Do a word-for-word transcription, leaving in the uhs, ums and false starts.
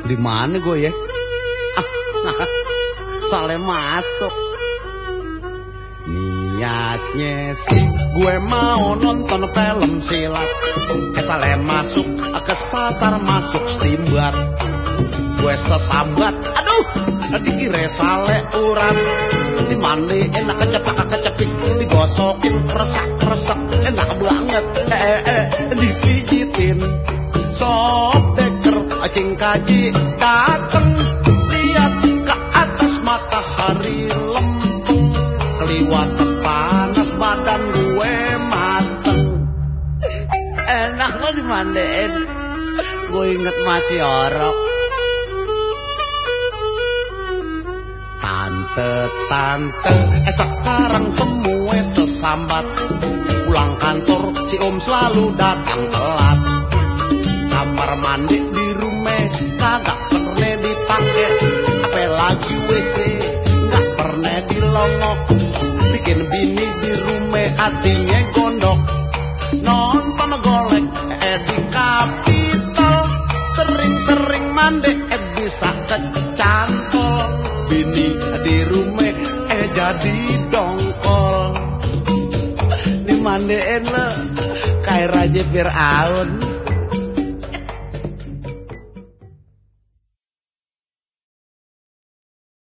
Di mana gue ya? Ah, Saleh masuk. Niatnya sih gue mau nonton film silat. Eh Saleh masuk, kesasar masuk stimbat. Gue sesambat, aduh, dikira Saleh urat. Dimandiin kecepak kecepik, digosokin resak resek, enak banget. Eh eh dipijitin, sop deker, acing kaji dateng. Lihat ke atas matahari lempeng, keliwat panas badan gue mateng. Enak lo dimandiin, gue inget masih orok. Tante-tante, eh sekarang semua sesambat. Pulang kantor si om selalu datang telat. Kamar mandi di rumah kagak pernah dipakai, apalagi W C nggak pernah dilongok. Bikin bini di rumah hatinya gondok. Nonton golek eh di Kapitol, sering-sering mandi eh bisa kecantol. Bini di rumah eh jadi dongkol. Dimandiin lo kayak Raja Fir'aun.